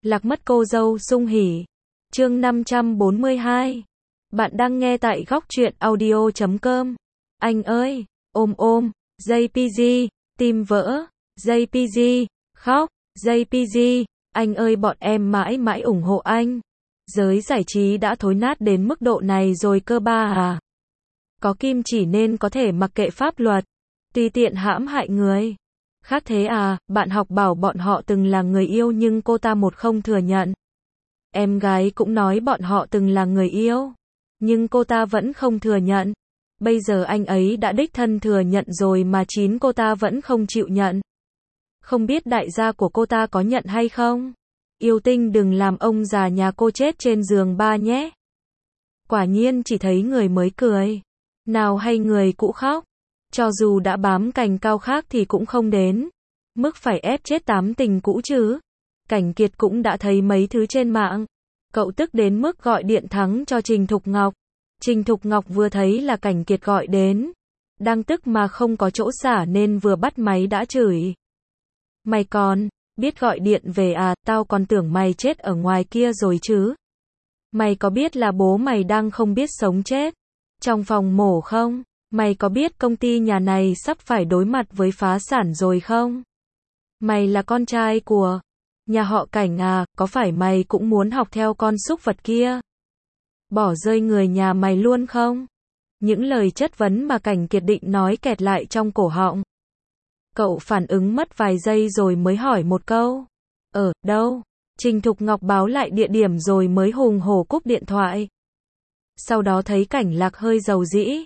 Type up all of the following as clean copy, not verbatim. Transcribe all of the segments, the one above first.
Lạc mất cô dâu sung hỉ. Chương 542. Bạn đang nghe tại góc truyện audio.com. Anh ơi, ôm, JPG, tim vỡ, JPG, khóc, JPG, anh ơi bọn em mãi mãi ủng hộ anh. Giới giải trí đã thối nát đến mức độ này rồi cơ ba à. Có kim chỉ nên có thể mặc kệ pháp luật, tùy tiện hãm hại người. Khác thế à, bạn học bảo bọn họ từng là người yêu nhưng cô ta một không thừa nhận. Em gái cũng nói bọn họ từng là người yêu, nhưng cô ta vẫn không thừa nhận. Bây giờ anh ấy đã đích thân thừa nhận rồi mà cô ta vẫn không chịu nhận. Không biết đại gia của cô ta có nhận hay không? Yêu tinh đừng làm ông già nhà cô chết trên giường ba nhé. Quả nhiên chỉ thấy người mới cười, nào hay người cũ khóc. Cho dù đã bám cành cao khác thì cũng không đến mức phải ép chết tám tình cũ chứ. Cảnh Kiệt cũng đã thấy mấy thứ trên mạng. Cậu tức đến mức gọi điện thắng cho Trình Thục Ngọc. Trình Thục Ngọc vừa thấy là Cảnh Kiệt gọi đến, đang tức mà không có chỗ xả nên vừa bắt máy đã chửi. Mày còn biết gọi điện về à, tao còn tưởng mày chết ở ngoài kia rồi chứ. Mày có biết là bố mày đang không biết sống chết trong phòng mổ không? Mày có biết công ty nhà này sắp phải đối mặt với phá sản rồi không? Mày là con trai của nhà họ Cảnh à, có phải mày cũng muốn học theo con súc vật kia? Bỏ rơi người nhà mày luôn không? Những lời chất vấn mà Cảnh Kiệt định nói kẹt lại trong cổ họng. Cậu phản ứng mất vài giây rồi mới hỏi một câu. Ở đâu? Trình Thục Ngọc báo lại địa điểm rồi mới hùng hổ cúp điện thoại. Sau đó thấy Cảnh Lạc hơi dầu dĩ.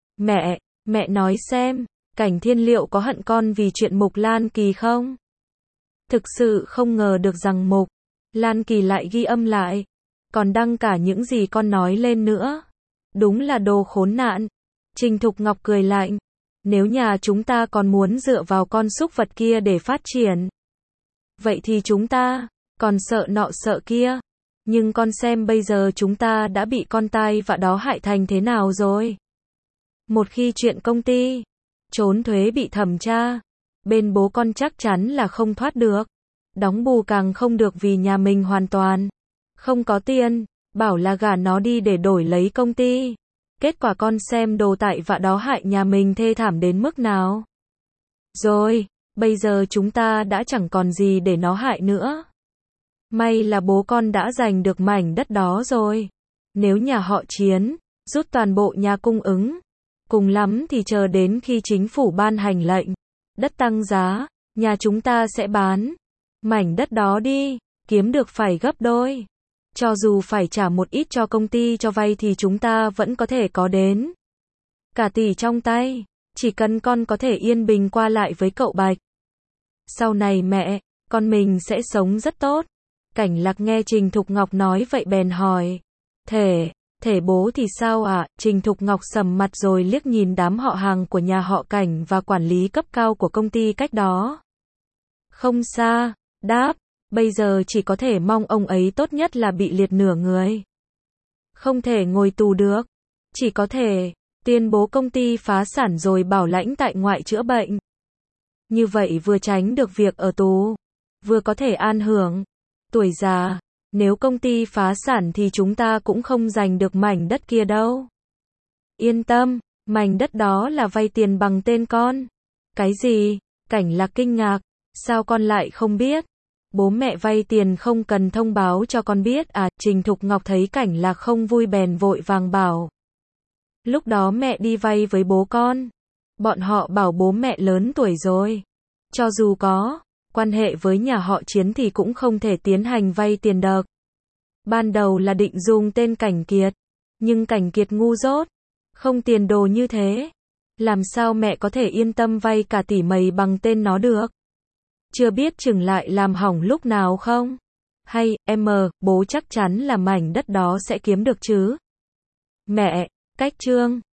Mẹ nói xem, Cảnh Thiên liệu có hận con vì chuyện Mục Lan Kỳ không? Thực sự không ngờ được rằng Mục Lan Kỳ lại ghi âm lại, còn đăng cả những gì con nói lên nữa. Đúng là đồ khốn nạn. Trình Thục Ngọc cười lạnh. Nếu nhà chúng ta còn muốn dựa vào con súc vật kia để phát triển, vậy thì chúng ta còn sợ nọ sợ kia. Nhưng con xem bây giờ chúng ta đã bị con tai vạ đó hại thành thế nào rồi. Một khi chuyện công ty trốn thuế bị thẩm tra, bên bố con chắc chắn là không thoát được. Đóng bù càng không được vì nhà mình hoàn toàn không có tiền, bảo là gả nó đi để đổi lấy công ty. Kết quả con xem đồ tại vạ đó hại nhà mình thê thảm đến mức nào. Rồi, bây giờ chúng ta đã chẳng còn gì để nó hại nữa. May là bố con đã giành được mảnh đất đó rồi. Nếu nhà họ Chiến rút toàn bộ nhà cung ứng, cùng lắm thì chờ đến khi chính phủ ban hành lệnh đất tăng giá, nhà chúng ta sẽ bán mảnh đất đó đi, kiếm được phải gấp đôi. Cho dù phải trả một ít cho công ty cho vay thì chúng ta vẫn có thể có đến cả tỷ trong tay, chỉ cần con có thể yên bình qua lại với cậu Bạch. Sau này con mình sẽ sống rất tốt. Cảnh Lạc nghe Trình Thục Ngọc nói vậy bèn hỏi. Thể bố thì sao ạ? Trình Thục Ngọc sầm mặt rồi liếc nhìn đám họ hàng của nhà họ Cảnh và quản lý cấp cao của công ty cách đó không xa, đáp. Bây giờ chỉ có thể mong ông ấy tốt nhất là bị liệt nửa người. Không thể ngồi tù được. Chỉ có thể tuyên bố công ty phá sản rồi bảo lãnh tại ngoại chữa bệnh. Như vậy vừa tránh được việc ở tù, vừa có thể an hưởng tuổi già. Nếu công ty phá sản thì chúng ta cũng không giành được mảnh đất kia đâu. Yên tâm, mảnh đất đó là vay tiền bằng tên con. Cái gì? Cảnh Lạc kinh ngạc. Sao con lại không biết? Bố mẹ vay tiền không cần thông báo cho con biết à? Trình Thục Ngọc thấy Cảnh Lạc không vui bèn vội vàng bảo. Lúc đó mẹ đi vay với bố con. Bọn họ bảo bố mẹ lớn tuổi rồi. Cho dù có quan hệ với nhà họ Chiến thì cũng không thể tiến hành vay tiền được. Ban đầu là định dùng tên Cảnh Kiệt, nhưng Cảnh Kiệt ngu dốt, không tiền đồ như thế. Làm sao mẹ có thể yên tâm vay cả tỷ mấy bằng tên nó được? Chưa biết chừng lại làm hỏng lúc nào không? Hay, bố chắc chắn là mảnh đất đó sẽ kiếm được chứ? Mẹ, cách chương